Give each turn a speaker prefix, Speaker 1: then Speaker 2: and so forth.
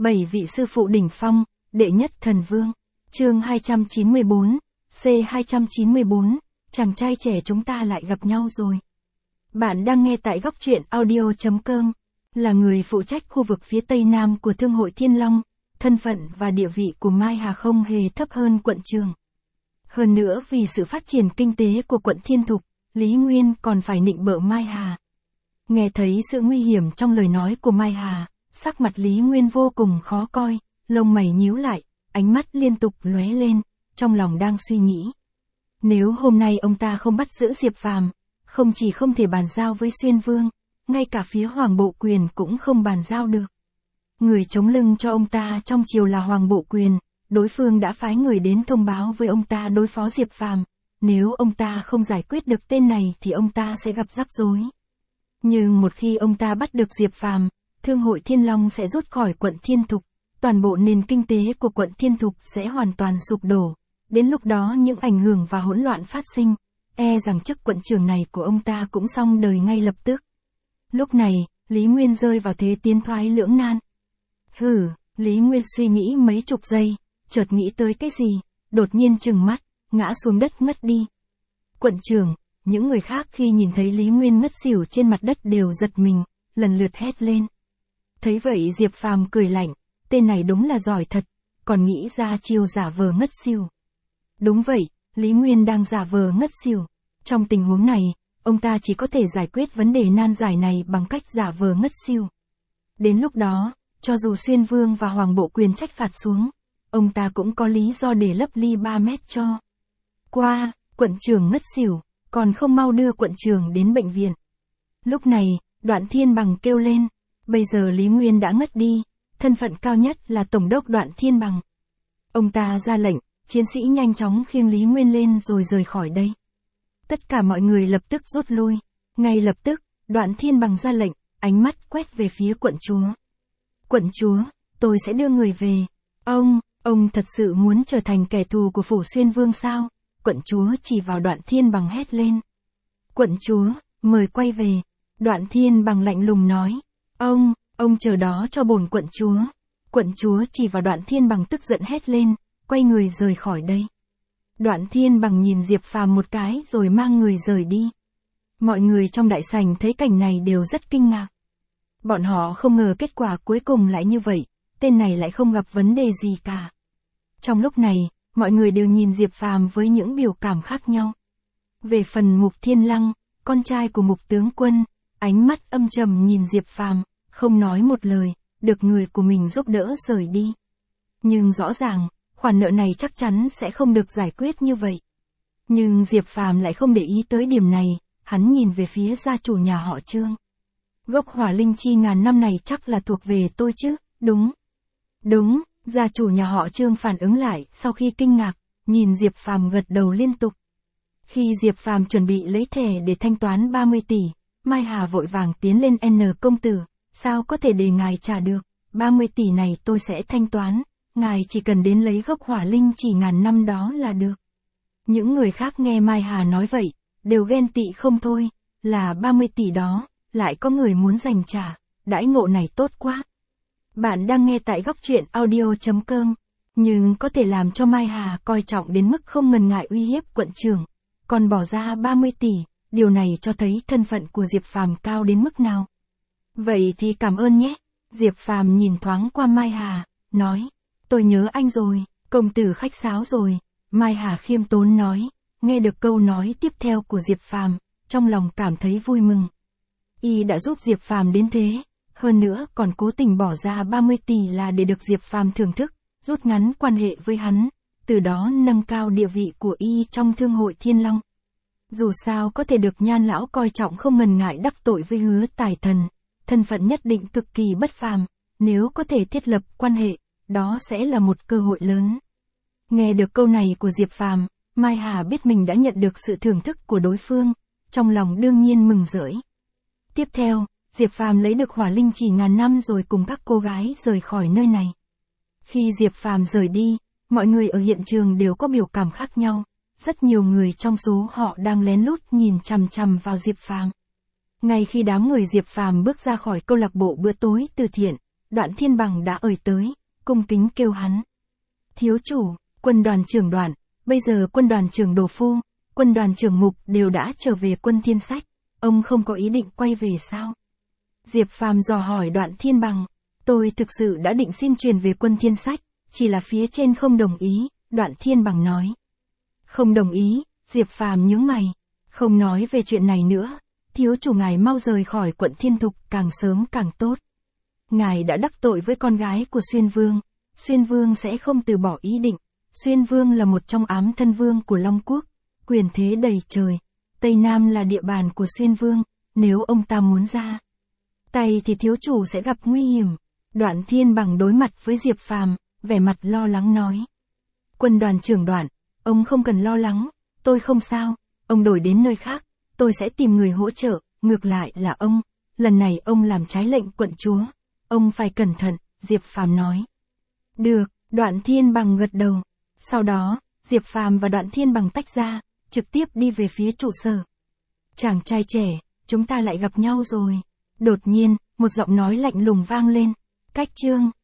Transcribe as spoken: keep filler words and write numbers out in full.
Speaker 1: Bảy vị sư phụ đỉnh phong, đệ nhất thần vương. Chương hai trăm chín mươi bốn, C hai trăm chín mươi bốn, chàng trai trẻ chúng ta lại gặp nhau rồi. Bạn đang nghe tại góc truyện audio chấm com, là người phụ trách khu vực phía tây nam của Thương hội Thiên Long, thân phận và địa vị của Mai Hà không hề thấp hơn quận Trường. Hơn nữa vì sự phát triển kinh tế của quận Thiên Thục, Lý Nguyên còn phải nịnh bợ Mai Hà. Nghe thấy sự nguy hiểm trong lời nói của Mai Hà, sắc mặt Lý Nguyên vô cùng khó coi, lông mày nhíu lại, ánh mắt liên tục lóe lên, trong lòng đang suy nghĩ. Nếu hôm nay ông ta không bắt giữ Diệp Phàm, không chỉ không thể bàn giao với Xuyên Vương, ngay cả phía Hoàng Bộ Quyền cũng không bàn giao được. Người chống lưng cho ông ta trong triều là Hoàng Bộ Quyền, đối phương đã phái người đến thông báo với ông ta đối phó Diệp Phàm, nếu ông ta không giải quyết được tên này thì ông ta sẽ gặp rắc rối. Nhưng một khi ông ta bắt được Diệp Phàm, Thương hội Thiên Long sẽ rút khỏi quận Thiên Thục, toàn bộ nền kinh tế của quận Thiên Thục sẽ hoàn toàn sụp đổ. Đến lúc đó những ảnh hưởng và hỗn loạn phát sinh, e rằng chức quận trưởng này của ông ta cũng xong đời ngay lập tức. Lúc này, Lý Nguyên rơi vào thế tiến thoái lưỡng nan. Hừ, Lý Nguyên suy nghĩ mấy chục giây, chợt nghĩ tới cái gì, đột nhiên trừng mắt, ngã xuống đất ngất đi. Quận trưởng, những người khác khi nhìn thấy Lý Nguyên ngất xỉu trên mặt đất đều giật mình, lần lượt hét lên. Thấy vậy Diệp Phàm cười lạnh, tên này đúng là giỏi thật, còn nghĩ ra chiêu giả vờ ngất xỉu. Đúng vậy, Lý Nguyên đang giả vờ ngất xỉu. Trong tình huống này, ông ta chỉ có thể giải quyết vấn đề nan giải này bằng cách giả vờ ngất xỉu. Đến lúc đó, cho dù Xuyên Vương và Hoàng Bộ Quyền trách phạt xuống, ông ta cũng có lý do để lấp ly ba mét cho. Qua, quận trưởng ngất xỉu, còn không mau đưa quận trưởng đến bệnh viện. Lúc này, Đoạn Thiên Bằng kêu lên, bây giờ Lý Nguyên đã ngất đi, thân phận cao nhất là Tổng đốc Đoạn Thiên Bằng. Ông ta ra lệnh, chiến sĩ nhanh chóng khiêng Lý Nguyên lên rồi rời khỏi đây. Tất cả mọi người lập tức rút lui, ngay lập tức, Đoạn Thiên Bằng ra lệnh, ánh mắt quét về phía quận chúa. Quận chúa, tôi sẽ đưa người về. Ông, ông thật sự muốn trở thành kẻ thù của Phủ Xuyên Vương sao? Quận chúa chỉ vào Đoạn Thiên Bằng hét lên. Quận chúa, mời quay về. Đoạn Thiên Bằng lạnh lùng nói. Ông, ông chờ đó cho bổn quận chúa. Quận chúa chỉ vào Đoạn Thiên Bằng tức giận hét lên, quay người rời khỏi đây. Đoạn Thiên Bằng nhìn Diệp Phàm một cái rồi mang người rời đi. Mọi người trong đại sảnh thấy cảnh này đều rất kinh ngạc. Bọn họ không ngờ kết quả cuối cùng lại như vậy, tên này lại không gặp vấn đề gì cả. Trong lúc này, mọi người đều nhìn Diệp Phàm với những biểu cảm khác nhau. Về phần Mục Thiên Lăng, con trai của Mục tướng quân, ánh mắt âm trầm nhìn Diệp Phàm, không nói một lời, được người của mình giúp đỡ rời đi. Nhưng rõ ràng, khoản nợ này chắc chắn sẽ không được giải quyết như vậy. Nhưng Diệp Phàm lại không để ý tới điểm này, hắn nhìn về phía gia chủ nhà họ Trương. Gốc hỏa linh chi ngàn năm này chắc là thuộc về tôi chứ, đúng. Đúng, gia chủ nhà họ Trương phản ứng lại sau khi kinh ngạc, nhìn Diệp Phàm gật đầu liên tục. Khi Diệp Phàm chuẩn bị lấy thẻ để thanh toán ba mươi tỷ, Mai Hà vội vàng tiến lên N công tử, sao có thể để ngài trả được, ba mươi tỷ này tôi sẽ thanh toán, ngài chỉ cần đến lấy gốc hỏa linh chỉ ngàn năm đó là được. Những người khác nghe Mai Hà nói vậy, đều ghen tị không thôi, là ba mươi tỷ đó, lại có người muốn giành trả, đãi ngộ này tốt quá. Bạn đang nghe tại góc truyện audio chấm com, nhưng có thể làm cho Mai Hà coi trọng đến mức không ngần ngại uy hiếp quận trưởng, còn bỏ ra ba mươi tỷ, điều này cho thấy thân phận của Diệp Phàm cao đến mức nào. Vậy thì cảm ơn nhé. Diệp Phàm nhìn thoáng qua Mai Hà, nói, tôi nhớ anh rồi, công tử khách sáo rồi. Mai Hà khiêm tốn nói, nghe được câu nói tiếp theo của Diệp Phàm, trong lòng cảm thấy vui mừng. Y đã giúp Diệp Phàm đến thế, hơn nữa còn cố tình bỏ ra ba mươi tỷ là để được Diệp Phàm thưởng thức, rút ngắn quan hệ với hắn, từ đó nâng cao địa vị của Y trong Thương hội Thiên Long. Dù sao có thể được Nhan lão coi trọng không ngần ngại đắc tội với Hứa Tài Thần, thân phận nhất định cực kỳ bất phàm, nếu có thể thiết lập quan hệ, đó sẽ là một cơ hội lớn. Nghe được câu này của Diệp Phàm, Mai Hà biết mình đã nhận được sự thưởng thức của đối phương, trong lòng đương nhiên mừng rỡ. Tiếp theo, Diệp Phàm lấy được hỏa linh chỉ ngàn năm rồi cùng các cô gái rời khỏi nơi này. Khi Diệp Phàm rời đi, mọi người ở hiện trường đều có biểu cảm khác nhau, rất nhiều người trong số họ đang lén lút nhìn chằm chằm vào Diệp Phàm. Ngay khi đám người Diệp Phàm bước ra khỏi câu lạc bộ bữa tối từ thiện, Đoạn Thiên Bằng đã ởi tới, cung kính kêu hắn. Thiếu chủ, quân đoàn trưởng Đoạn, bây giờ quân đoàn trưởng Đồ Phu, quân đoàn trưởng Mục đều đã trở về quân Thiên Sách, ông không có ý định quay về sao? Diệp Phàm dò hỏi Đoạn Thiên Bằng, tôi thực sự đã định xin truyền về quân Thiên Sách, chỉ là phía trên không đồng ý, Đoạn Thiên Bằng nói. Không đồng ý, Diệp Phàm nhướng mày, không nói về chuyện này nữa, thiếu chủ ngài mau rời khỏi quận Thiên Thục càng sớm càng tốt. Ngài đã đắc tội với con gái của Xuyên Vương, Xuyên Vương sẽ không từ bỏ ý định, Xuyên Vương là một trong ám thân vương của Long Quốc, quyền thế đầy trời, Tây Nam là địa bàn của Xuyên Vương, nếu ông ta muốn ra tay thì thiếu chủ sẽ gặp nguy hiểm. Đoạn Thiên Bằng đối mặt với Diệp Phàm, vẻ mặt lo lắng nói. Quân đoàn trưởng Đoạn, ông không cần lo lắng, tôi không sao, ông đổi đến nơi khác, tôi sẽ tìm người hỗ trợ, ngược lại là ông, lần này ông làm trái lệnh quận chúa, ông phải cẩn thận, Diệp Phàm nói. Được, Đoạn Thiên Bằng gật đầu. Sau đó, Diệp Phàm và Đoạn Thiên Bằng tách ra, trực tiếp đi về phía trụ sở. Chàng trai trẻ, chúng ta lại gặp nhau rồi. Đột nhiên, một giọng nói lạnh lùng vang lên. Cách chương